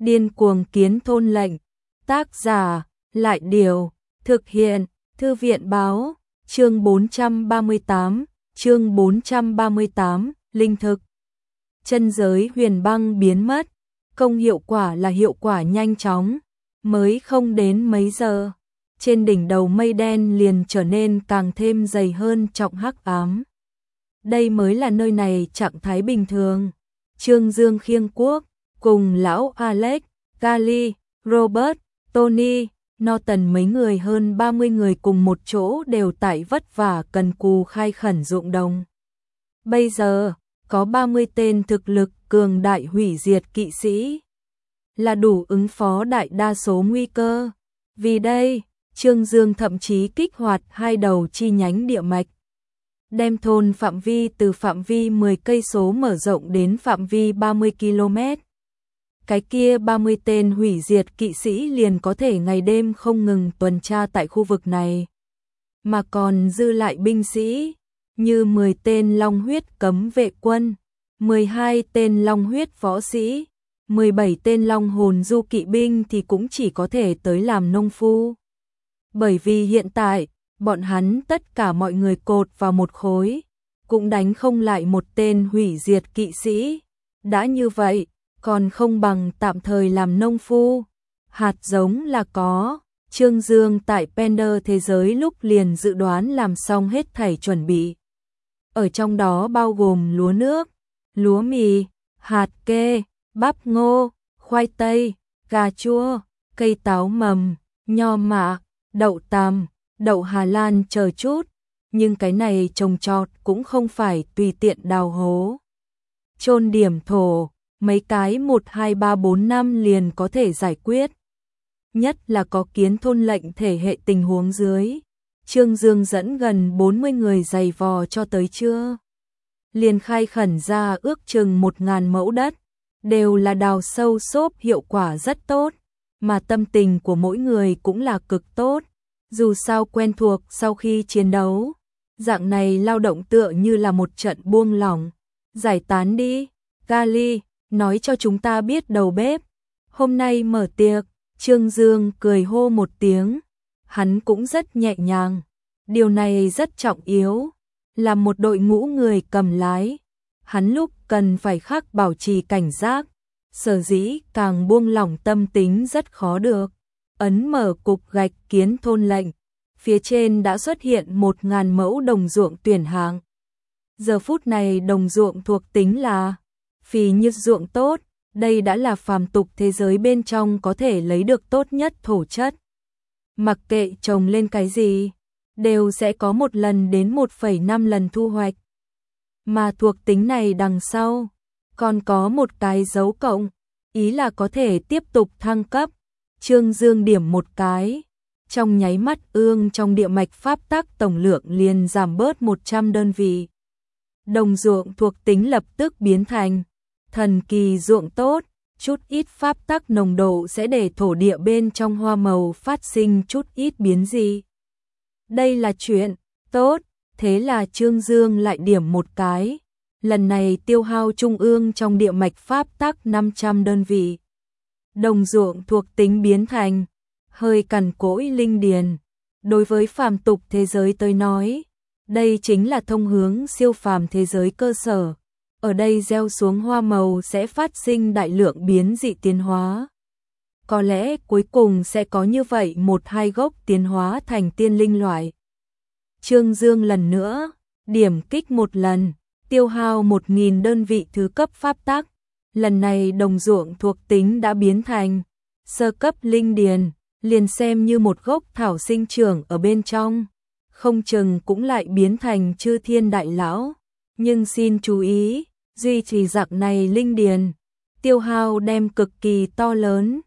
Điên cuồng kiến thôn lệnh. Tác giả, Lại Điều, thực hiện, Thư viện Báo, chương 438, linh thực. Chân giới huyền băng biến mất, công hiệu quả là hiệu quả nhanh chóng, mới không đến mấy giờ. Trên đỉnh đầu mây đen liền trở nên càng thêm dày hơn trọng hắc ám. Đây mới là nơi này trạng thái bình thường. Trương Dương khiêng quốc, cùng lão Alex, Gali, Robert, Tony, Norton mấy người hơn 30 người cùng một chỗ đều tại vất vả cần cù khai khẩn ruộng đồng. Bây giờ, có 30 tên thực lực cường đại hủy diệt kỵ sĩ, là đủ ứng phó đại đa số nguy cơ. Vì đây, Trương Dương thậm chí kích hoạt 2 đầu chi nhánh địa mạch, đem thôn phạm vi từ phạm vi 10 cây số mở rộng đến phạm vi 30 km. Cái kia 30 tên hủy diệt kỵ sĩ liền có thể ngày đêm không ngừng tuần tra tại khu vực này. Mà còn dư lại binh sĩ, như 10 tên long huyết cấm vệ quân, 12 tên long huyết võ sĩ, 17 tên long hồn du kỵ binh thì cũng chỉ có thể tới làm nông phu. Bởi vì hiện tại, bọn hắn tất cả mọi người cột vào một khối, cũng đánh không lại một tên hủy diệt kỵ sĩ. Đã như vậy, còn không bằng tạm thời làm nông phu. Hạt giống là có, Trương Dương tại Pender thế giới lúc liền dự đoán làm xong hết thảy chuẩn bị. Ở trong đó bao gồm lúa nước, lúa mì, hạt kê, bắp ngô, khoai tây, cà chua, cây táo mầm, nho mạ, đậu tằm, đậu Hà Lan chờ chút. Nhưng cái này trồng trọt cũng không phải tùy tiện đào hố, chôn điểm thổ, mấy cái 1, 2, 3, 4, 5 liền có thể giải quyết. Nhất là có kiến thôn lệnh thể hệ tình huống dưới. Trương Dương dẫn gần 40 người giày vò cho tới trưa, liền khai khẩn ra ước chừng 1000 mẫu đất, đều là đào sâu xốp, hiệu quả rất tốt, mà tâm tình của mỗi người cũng là cực tốt. Dù sao quen thuộc sau khi chiến đấu, dạng này lao động tựa như là một trận buông lỏng. Giải tán đi, Gali, nói cho chúng ta biết đầu bếp hôm nay mở tiệc. Trương Dương cười hô một tiếng, hắn cũng rất nhẹ nhàng, điều này rất trọng yếu, là một đội ngũ người cầm lái, hắn lúc cần phải khắc bảo trì cảnh giác, sở dĩ càng buông lỏng tâm tính rất khó được. Ấn mở cục gạch kiến thôn lệnh, phía trên đã xuất hiện 1000 mẫu đồng ruộng tuyển hạng. Giờ phút này đồng ruộng thuộc tính là phì nhiêu ruộng tốt, đây đã là phàm tục thế giới bên trong có thể lấy được tốt nhất thổ chất. Mặc kệ trồng lên cái gì, đều sẽ có 1 lần đến 1,5 lần thu hoạch. Mà thuộc tính này đằng sau, còn có một cái dấu cộng, ý là có thể tiếp tục thăng cấp. Trương Dương điểm một cái, trong nháy mắt ương trong địa mạch pháp tắc tổng lượng liền giảm bớt 100 đơn vị. Đồng ruộng thuộc tính lập tức biến thành thần kỳ ruộng tốt, chút ít pháp tắc nồng độ sẽ để thổ địa bên trong hoa màu phát sinh chút ít biến dị. Đây là chuyện tốt, thế là Trương Dương lại điểm một cái, lần này tiêu hao trung ương trong địa mạch pháp tắc 500 đơn vị. Đồng ruộng thuộc tính biến thành hơi cằn cỗi linh điền. Đối với phàm tục thế giới tới nói, đây chính là thông hướng siêu phàm thế giới cơ sở. Ở đây gieo xuống hoa màu sẽ phát sinh đại lượng biến dị tiến hóa. Có lẽ cuối cùng sẽ có như vậy 1-2 gốc tiến hóa thành tiên linh loại. Trương Dương lần nữa, điểm kích một lần, tiêu hao 1000 đơn vị thứ cấp pháp tắc. Lần này đồng ruộng thuộc tính đã biến thành sơ cấp linh điền, liền xem như một gốc thảo sinh trưởng ở bên trong, không chừng cũng lại biến thành chư thiên đại lão. Nhưng xin chú ý, duy trì dạng này linh điền, tiêu hao đem cực kỳ to lớn.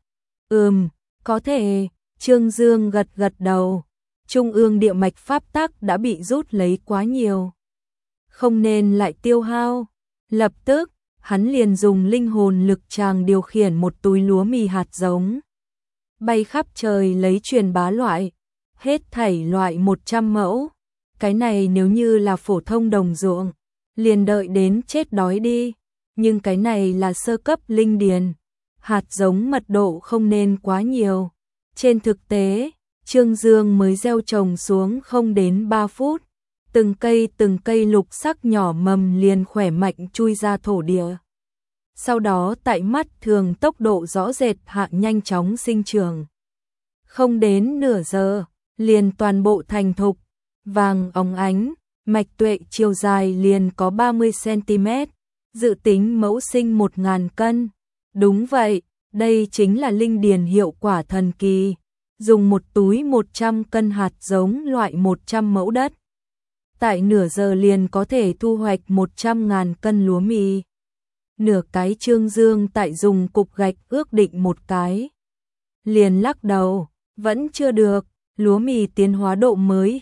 Có thể, Trương Dương gật gật đầu, trung ương địa mạch pháp tắc đã bị rút lấy quá nhiều, không nên lại tiêu hao. Lập tức, hắn liền dùng linh hồn lực tràng điều khiển một túi lúa mì hạt giống, bay khắp trời lấy truyền bá loại, hết thảy loại 100 mẫu. Cái này nếu như là phổ thông đồng ruộng, liền đợi đến chết đói đi, nhưng cái này là sơ cấp linh điền, hạt giống mật độ không nên quá nhiều. Trên thực tế, Trương Dương mới gieo trồng xuống không đến 3 phút, từng cây lục sắc nhỏ mầm liền khỏe mạnh chui ra thổ địa. Sau đó tại mắt thường tốc độ rõ rệt hạ nhanh chóng sinh trưởng. Không đến nửa giờ, liền toàn bộ thành thục, vàng óng ánh, mạch tuệ chiều dài liền có 30 cm, dự tính mẫu sinh 1000 cân. Đúng vậy, đây chính là linh điền hiệu quả thần kỳ. Dùng một túi 100 cân hạt giống loại 100 mẫu đất. Tại nửa giờ liền có thể thu hoạch 100.000 cân lúa mì. Nửa cái Trương Dương tại dùng cục gạch ước định một cái. Liền lắc đầu, vẫn chưa được, lúa mì tiến hóa độ mới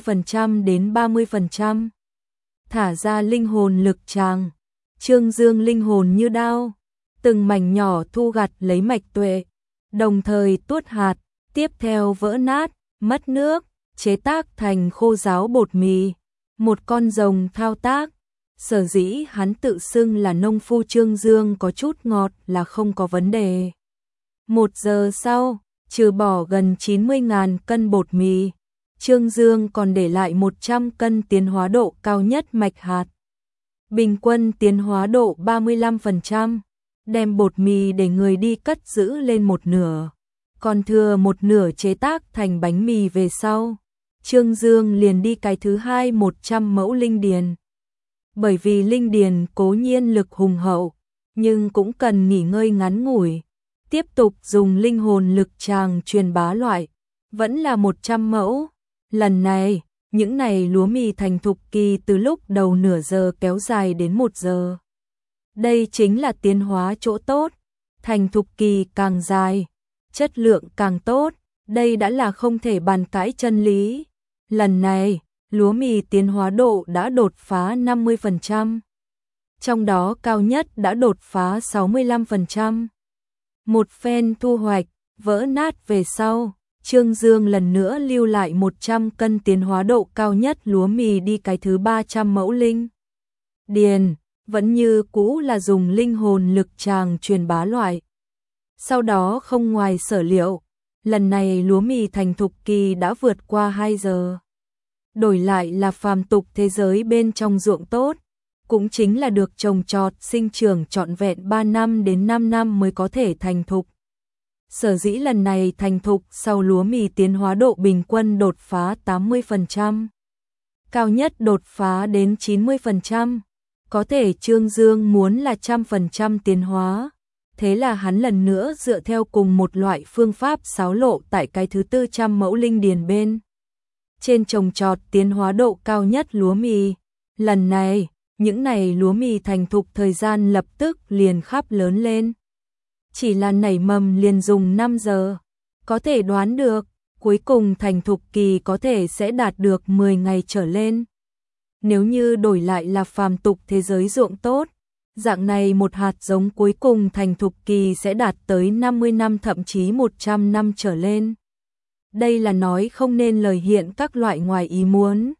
20% đến 30%. Thả ra linh hồn lực tràng, Trương Dương linh hồn như đao, từng mảnh nhỏ thu gặt lấy mạch tuệ, đồng thời tuốt hạt, tiếp theo vỡ nát, mất nước, chế tác thành khô ráo bột mì. Một con rồng thao tác, sở dĩ hắn tự xưng là nông phu Trương Dương có chút ngọt là không có vấn đề. 1 giờ sau, trừ bỏ gần 90.000 cân bột mì, Trương Dương còn để lại 100 cân tiến hóa độ cao nhất mạch hạt. Bình quân tiến hóa độ 35%, đem bột mì để người đi cất giữ lên một nửa, còn thừa một nửa chế tác thành bánh mì về sau. Trương Dương liền đi cái thứ hai 100 mẫu linh điền. Bởi vì linh điền cố nhiên lực hùng hậu, nhưng cũng cần nghỉ ngơi ngắn ngủi. Tiếp tục dùng linh hồn lực tràng truyền bá loại, vẫn là 100 mẫu. Lần này, những này lúa mì thành thục kỳ từ lúc đầu nửa giờ kéo dài đến 1 giờ. Đây chính là tiến hóa chỗ tốt, thành thục kỳ càng dài, chất lượng càng tốt, đây đã là không thể bàn cãi chân lý. Lần này, lúa mì tiến hóa độ đã đột phá 50%, trong đó cao nhất đã đột phá 65%. Một phen thu hoạch, vỡ nát về sau, Trương Dương lần nữa lưu lại 100 cân tiến hóa độ cao nhất lúa mì đi cái thứ 300 mẫu linh điền, vẫn như cũ là dùng linh hồn lực tràng truyền bá loại. Sau đó không ngoài sở liệu, lần này lúa mì thành thục kỳ đã vượt qua 2 giờ. Đổi lại là phàm tục thế giới bên trong ruộng tốt, cũng chính là được trồng trọt sinh trưởng trọn vẹn 3 năm đến 5 năm mới có thể thành thục. Sở dĩ lần này thành thục sau lúa mì tiến hóa độ bình quân đột phá 80%, cao nhất đột phá đến 90%, có thể Trương Dương muốn là 100% tiến hóa. Thế là hắn lần nữa dựa theo cùng một loại phương pháp xáo lộ tại cái thứ 400 mẫu linh điền bên trên trồng trọt tiến hóa độ cao nhất lúa mì. Lần này, những này lúa mì thành thục thời gian lập tức liền khắp lớn lên. Chỉ là nảy mầm liền dùng 5 giờ. Có thể đoán được, cuối cùng thành thục kỳ có thể sẽ đạt được 10 ngày trở lên. Nếu như đổi lại là phàm tục thế giới ruộng tốt, dạng này một hạt giống cuối cùng thành thục kỳ sẽ đạt tới 50 năm thậm chí 100 năm trở lên. Đây là nói không nên lời hiện các loại ngoài ý muốn.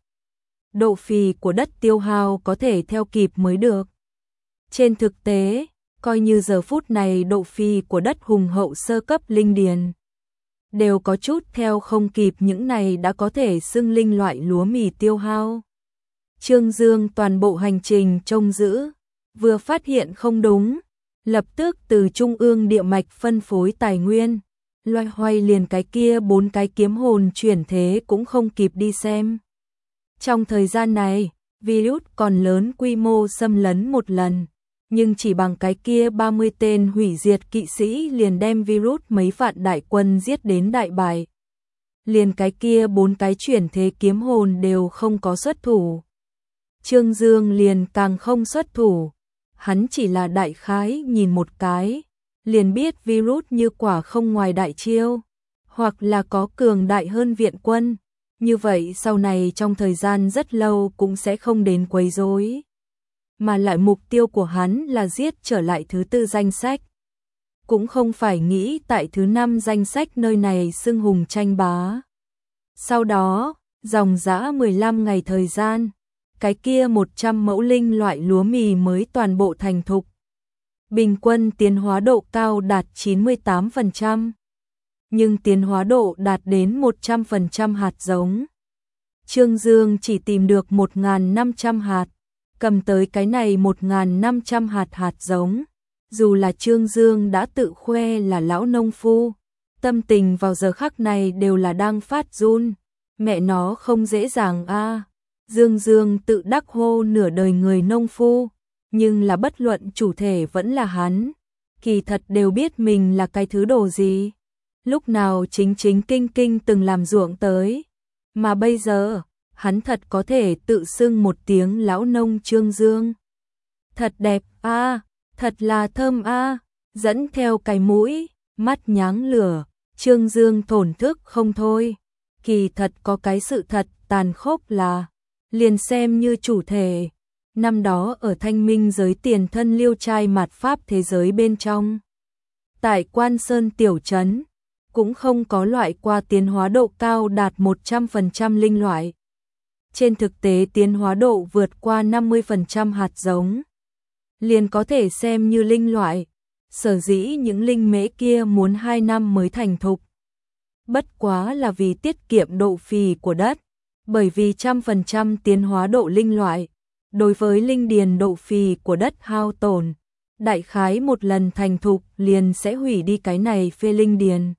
Độ phì của đất tiêu hao có thể theo kịp mới được. Trên thực tế, coi như giờ phút này độ phì của đất hùng hậu sơ cấp linh điền đều có chút theo không kịp những này đã có thể xưng linh loại lúa mì tiêu hao. Trương Dương toàn bộ hành trình trông giữ, vừa phát hiện không đúng, lập tức từ trung ương địa mạch phân phối tài nguyên, loay hoay liền cái kia 4 cái kiếm hồn chuyển thế cũng không kịp đi xem. Trong thời gian này, virus còn lớn quy mô xâm lấn một lần, nhưng chỉ bằng cái kia 30 tên hủy diệt kỵ sĩ liền đem virus mấy vạn đại quân giết đến đại bại. Liền cái kia 4 cái chuyển thế kiếm hồn đều không có xuất thủ. Trương Dương liền càng không xuất thủ, hắn chỉ là đại khái nhìn một cái, liền biết virus như quả không ngoài đại chiêu, hoặc là có cường đại hơn viện quân, như vậy sau này trong thời gian rất lâu cũng sẽ không đến quấy rối. Mà lại mục tiêu của hắn là giết trở lại thứ 4 danh sách, cũng không phải nghĩ tại thứ 5 danh sách nơi này xưng hùng tranh bá. Sau đó, dòng dã 15 ngày thời gian, cái kia 100 mẫu linh loại lúa mì mới toàn bộ thành thục. bình quân tiến hóa độ cao đạt 98%, nhưng tiến hóa độ đạt đến 100% hạt giống. Trương Dương chỉ tìm được 1.500 hạt, cầm tới cái này 1.500 hạt giống. Dù là Trương Dương đã tự khoe là lão nông phu, tâm tình vào giờ khắc này đều là đang phát run. Mẹ nó không dễ dàng a. Dương tự đắc hô nửa đời người nông phu, nhưng là bất luận chủ thể vẫn là hắn, kỳ thật đều biết mình là cái thứ đồ gì. Lúc nào chính kinh từng làm ruộng tới, mà bây giờ, hắn thật có thể tự xưng một tiếng lão nông Trương Dương. Thật đẹp a, thật là thơm a, dẫn theo cái mũi, mắt nháng lửa, Trương Dương thổn thức không thôi. Kỳ thật có cái sự thật tàn khốc là, liền xem như chủ thể, năm đó ở Thanh Minh giới tiền thân liêu trai mạt pháp thế giới bên trong. Tại Quan Sơn tiểu trấn, cũng không có loại qua tiến hóa độ cao đạt 100% linh loại. Trên thực tế tiến hóa độ vượt qua 50% hạt giống, liền có thể xem như linh loại. Sở dĩ những linh mễ kia muốn 2 năm mới thành thục. Bất quá là vì tiết kiệm độ phì của đất, bởi vì 100% tiến hóa độ linh loại, đối với linh điền độ phì của đất hao tổn, đại khái một lần thành thục liền sẽ hủy đi cái này phê linh điền.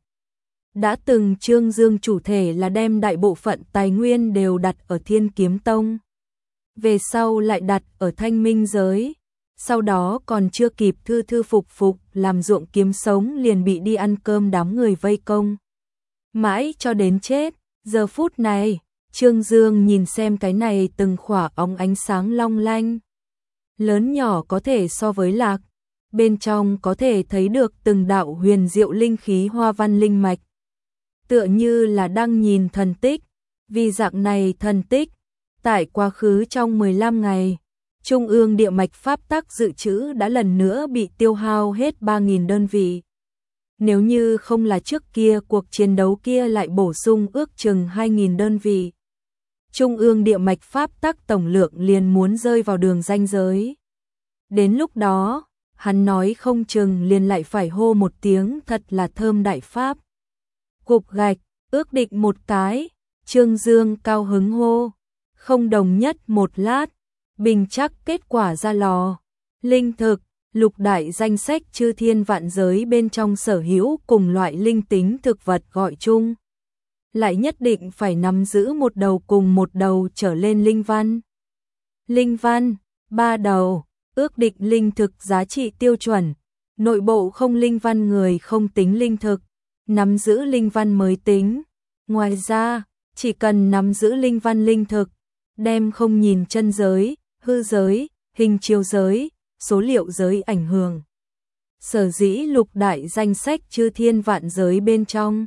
Đã từng Trương Dương chủ thể là đem đại bộ phận tài nguyên đều đặt ở Thiên Kiếm Tông, về sau lại đặt ở Thanh Minh giới, sau đó còn chưa kịp thư phục làm ruộng kiếm sống liền bị đi ăn cơm đám người vây công. Mãi cho đến chết, giờ phút này, Trương Dương nhìn xem cái này từng khỏa óng ánh sáng long lanh. Lớn nhỏ có thể so với lạc, bên trong có thể thấy được từng đạo huyền diệu linh khí hoa văn linh mạch. Tựa như là đang nhìn thần tích, vì dạng này thần tích, tại quá khứ trong 15 ngày, Trung ương địa mạch pháp tắc dự trữ đã lần nữa bị tiêu hao hết 3.000 đơn vị. Nếu như không là trước kia cuộc chiến đấu kia lại bổ sung ước chừng 2.000 đơn vị, Trung ương địa mạch pháp tắc tổng lượng liền muốn rơi vào đường ranh giới. Đến lúc đó, hắn nói không chừng liền lại phải hô một tiếng thật là thơm đại pháp. Cục gạch, ước định một cái, Trương Dương cao hứng hô, không đồng nhất một lát, bình chắc kết quả ra lò. Linh thực, lục đại danh sách chư thiên vạn giới bên trong sở hữu cùng loại linh tính thực vật gọi chung, lại nhất định phải nắm giữ một đầu cùng một đầu trở lên linh văn. Linh văn, 3 đầu, ước định linh thực giá trị tiêu chuẩn, nội bộ không linh văn người không tính linh thực, nắm giữ linh văn mới tính. Ngoài ra, chỉ cần nắm giữ linh văn linh thực, đem không nhìn chân giới, hư giới, hình chiếu giới, số liệu giới ảnh hưởng. Sở dĩ lục đại danh sách chư thiên vạn giới bên trong,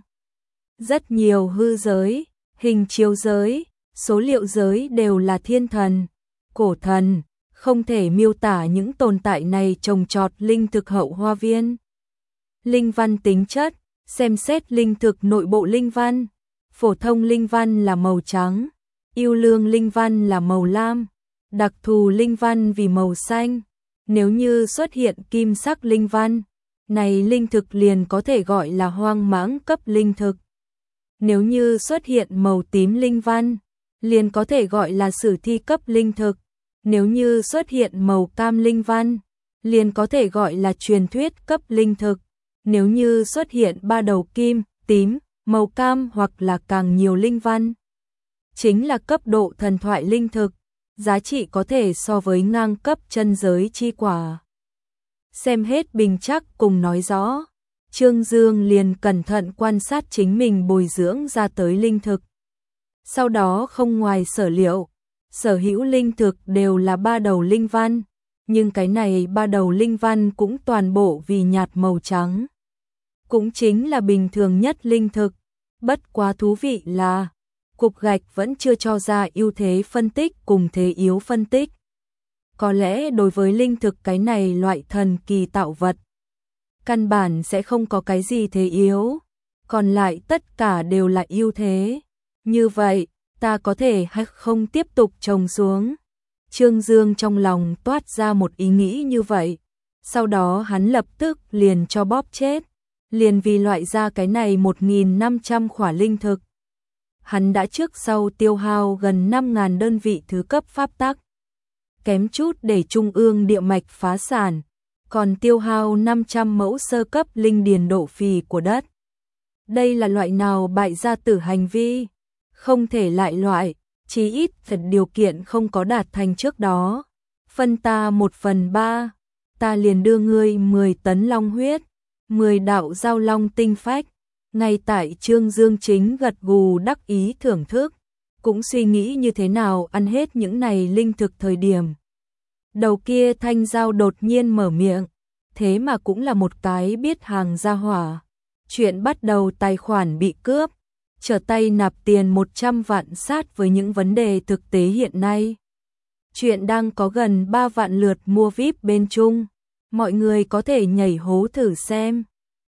rất nhiều hư giới, hình chiếu giới, số liệu giới đều là thiên thần, cổ thần, không thể miêu tả những tồn tại này trồng trọt linh thực hậu hoa viên. Linh văn tính chất, xem xét linh thực nội bộ linh văn, phổ thông linh văn là màu trắng, yêu lương linh văn là màu lam, đặc thù linh văn vì màu xanh. Nếu như xuất hiện kim sắc linh văn, này linh thực liền có thể gọi là hoang mãng cấp linh thực. Nếu như xuất hiện màu tím linh văn, liền có thể gọi là sử thi cấp linh thực. Nếu như xuất hiện màu cam linh văn, liền có thể gọi là truyền thuyết cấp linh thực. Nếu như xuất hiện 3 đầu kim, tím, màu cam hoặc là càng nhiều linh văn, chính là cấp độ thần thoại linh thực, giá trị có thể so với ngang cấp chân giới chi quả. Xem hết bình chắc cùng nói rõ, Trương Dương liền cẩn thận quan sát chính mình bồi dưỡng ra tới linh thực. Sau đó không ngoài sở liệu, sở hữu linh thực đều là 3 đầu linh văn, nhưng cái này 3 đầu linh văn cũng toàn bộ vì nhạt màu trắng. Cũng chính là bình thường nhất linh thực, bất quá thú vị là cục gạch vẫn chưa cho ra ưu thế phân tích cùng thế yếu phân tích. Có lẽ đối với linh thực cái này loại thần kỳ tạo vật, căn bản sẽ không có cái gì thế yếu, còn lại tất cả đều là ưu thế. Như vậy, ta có thể hay không tiếp tục trồng xuống? Trương Dương trong lòng toát ra một ý nghĩ như vậy. sau đó hắn lập tức liền cho bóp chết, liền vì loại ra cái này 1.500 khỏa linh thực. Hắn đã trước sau tiêu hao gần 5.000 đơn vị thứ cấp pháp tắc, kém chút để trung ương địa mạch phá sản, còn tiêu hao 500 mẫu sơ cấp linh điền độ phì của đất. Đây là loại nào bại gia tử hành vi? Không thể lại loại, chí ít thật điều kiện không có đạt thành trước đó. Phân ta 1/3, ta liền đưa ngươi 10 tấn long huyết, 10 đạo giao long tinh phách. Ngay tại Trương Dương Chính gật gù đắc ý thưởng thức, cũng suy nghĩ như thế nào ăn hết những này linh thực thời điểm. Đầu kia Thanh Giao đột nhiên mở miệng, thế mà cũng là một cái biết hàng gia hỏa. Chuyện bắt đầu tài khoản bị cướp, trở tay nạp tiền 100 vạn sát với những vấn đề thực tế hiện nay. Chuyện đang có gần 3 vạn lượt mua VIP bên Trung, mọi người có thể nhảy hố thử xem.